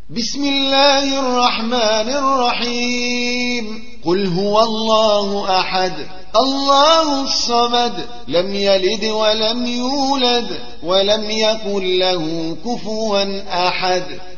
بسم الله الرحمن الرحيم. قل هو الله أحد الله الصمد لم يلد ولم يولد ولم يكن له كفوا أحد.